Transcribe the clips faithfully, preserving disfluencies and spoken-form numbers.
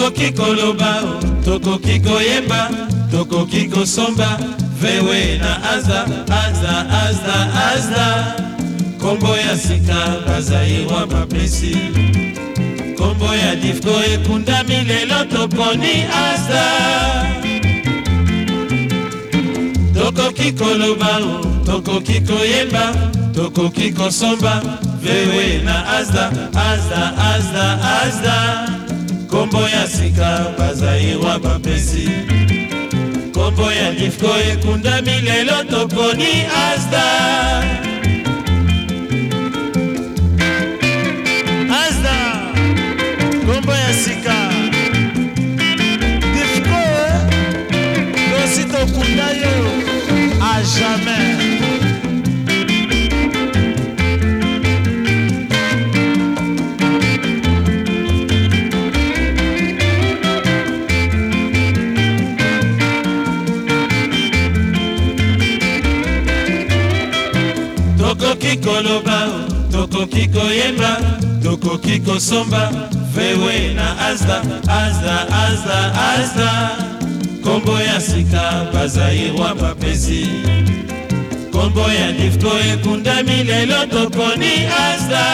Tokoki koloba, tokoki koyemba, tokoki kosomba, vewe na azda, azda, azda, azda. Kombo ya sika bazairwa bapesi, kombo ya difko ekundami lelo toponi azda. Tokoki koloba, tokoki koyemba, tokoki kosomba, vewe na azda, azda, azda, azda. Kombo ya sika bazairwa bapesi, kombo ya difko ekundami lelo toponi azda. Azda, kombo ya sika difko dosi tokunda yo a jamais. Tokoki koloba, tokoki koyemba, tokoki kosomba, vewe na azda, azda, azda, azda. Kombo ya sika bazairwa bapesi, kombo ya difko ekundami lelo toponi azda.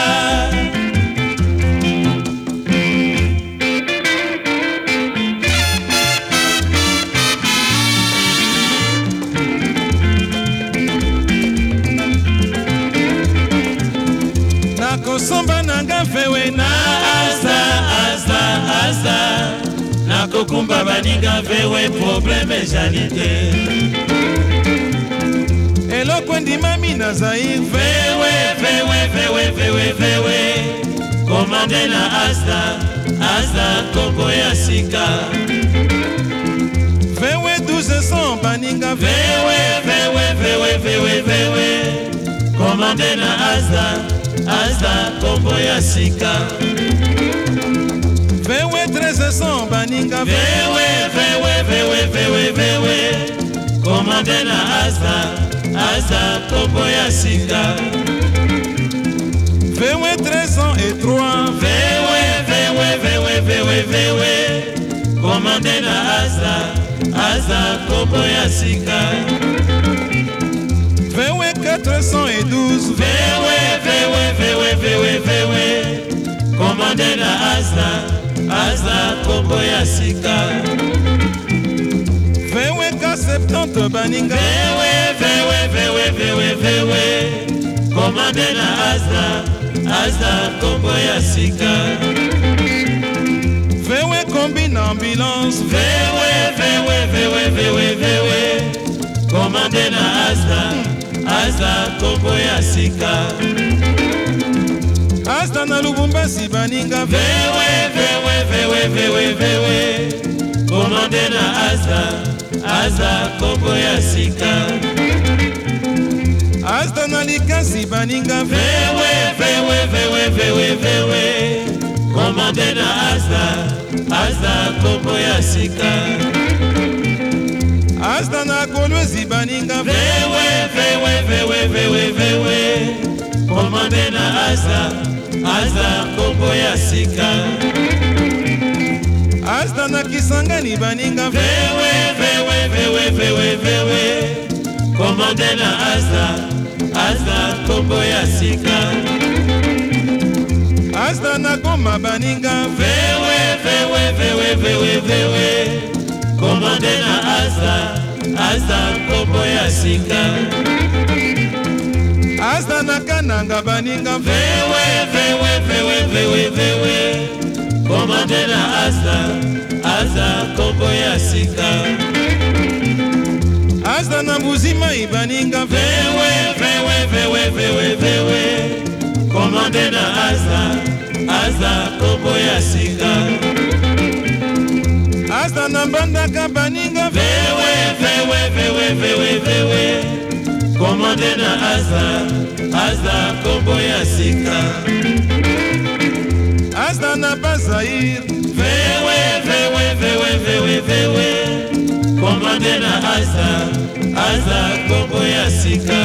Nakosomba nanga vewe na azda, azda, azda. Nakokumba baninga vewe probleme janite. Eloko ndimami na Zaire vewe, vewe, vewe, vewe, vewe. Komande na azda, azda kombo ya sika. Vewe douze cents baninga vewe, vewe, vewe, vewe, vewe. Komande na azda, azda kombo ya sika. Vewe treize cents baninga vewe, vewe, vewe, vewe, vewe. Komande na azda, azda kombo ya sika. Vewe treize cents et trois vewe, vewe, vewe, vewe, vewe. Komande na azda, azda kombo ya sika. Vewe quatre cents et douze vewe, vewe, vewe, vewe, vewe. Komande na azda, azda kombo ya sika. Vewe ka septante baninga vewe, vewe, vewe, vewe, vewe. Komande na azda, azda kombo ya sika. Vewe kombi na ambulance vewe, vewe, vewe, vewe, vewe. Komande na azda, azda kombo ya sika. Azda na Lubumbashi baninga vewe, vewe, vewe, vewe, vewe. Komande na azda, azda kombo ya sika. Azda na Likasi baninga vewe, vewe, vewe, vewe, vewe. Komande na azda, azda kombo ya sika. Azda na Kolwezi baninga vewe, vewe, vewe, vewe, vewe. Komande na azda, azda kombo ya sika. Azda na Kisangani baninga vewe, vewe, vewe, vewe, vewe. Komande na azda, azda kombo ya sika. Azda na Goma baninga vewe, vewe, vewe, vewe, vewe. Komande na azda, azda kombo ya sika. Azda na Kananga baninga vewe, vewe, vewe, vewe, vewe. Komande na azda, azda kombo ya sika. Azda na Mbuzima ibaninga vewe, vewe, vewe, vewe, vewe. Komande na azda, azda kombo ya sika. Azda na Mbandaka baninga vewe, vewe, vewe, vewe, vewe. Komande na azda, azda kombo ya sika. Azda na Bazair vewe, vewe, vewe, vewe, vewe. Komande na azda, azda kombo ya sika.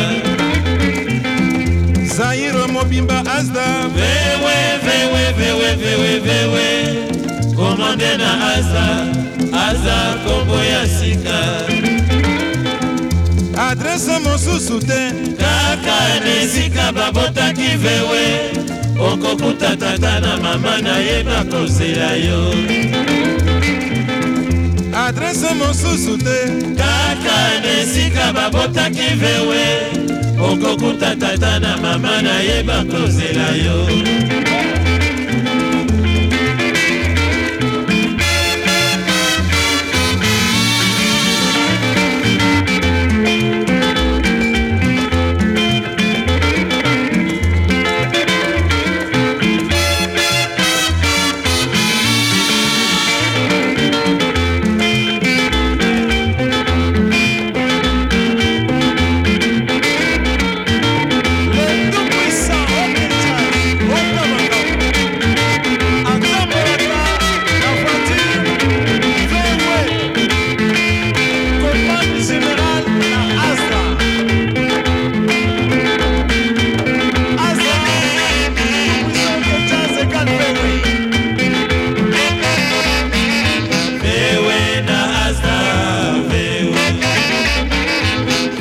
Zaire mobimba azda vewe, vewe, vewe, vewe, vewe. komande na aza aza kombo ya sika adrese mosusu te kaka nesika babotaki vewe okokuta tata na mama na ye bakozela yo adrese mosusu te kaka nesika babotaki vewe okokuta tata na mama na ye bakozela yo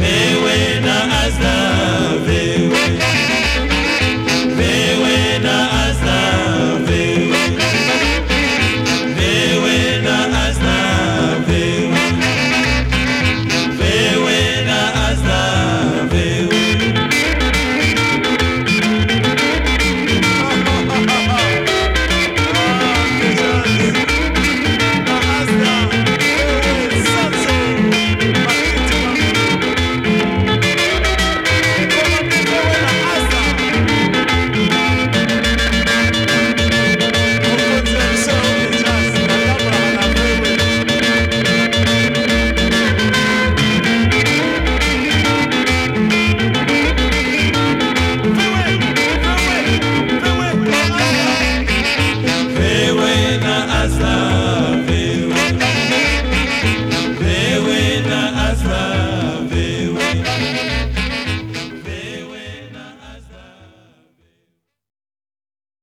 na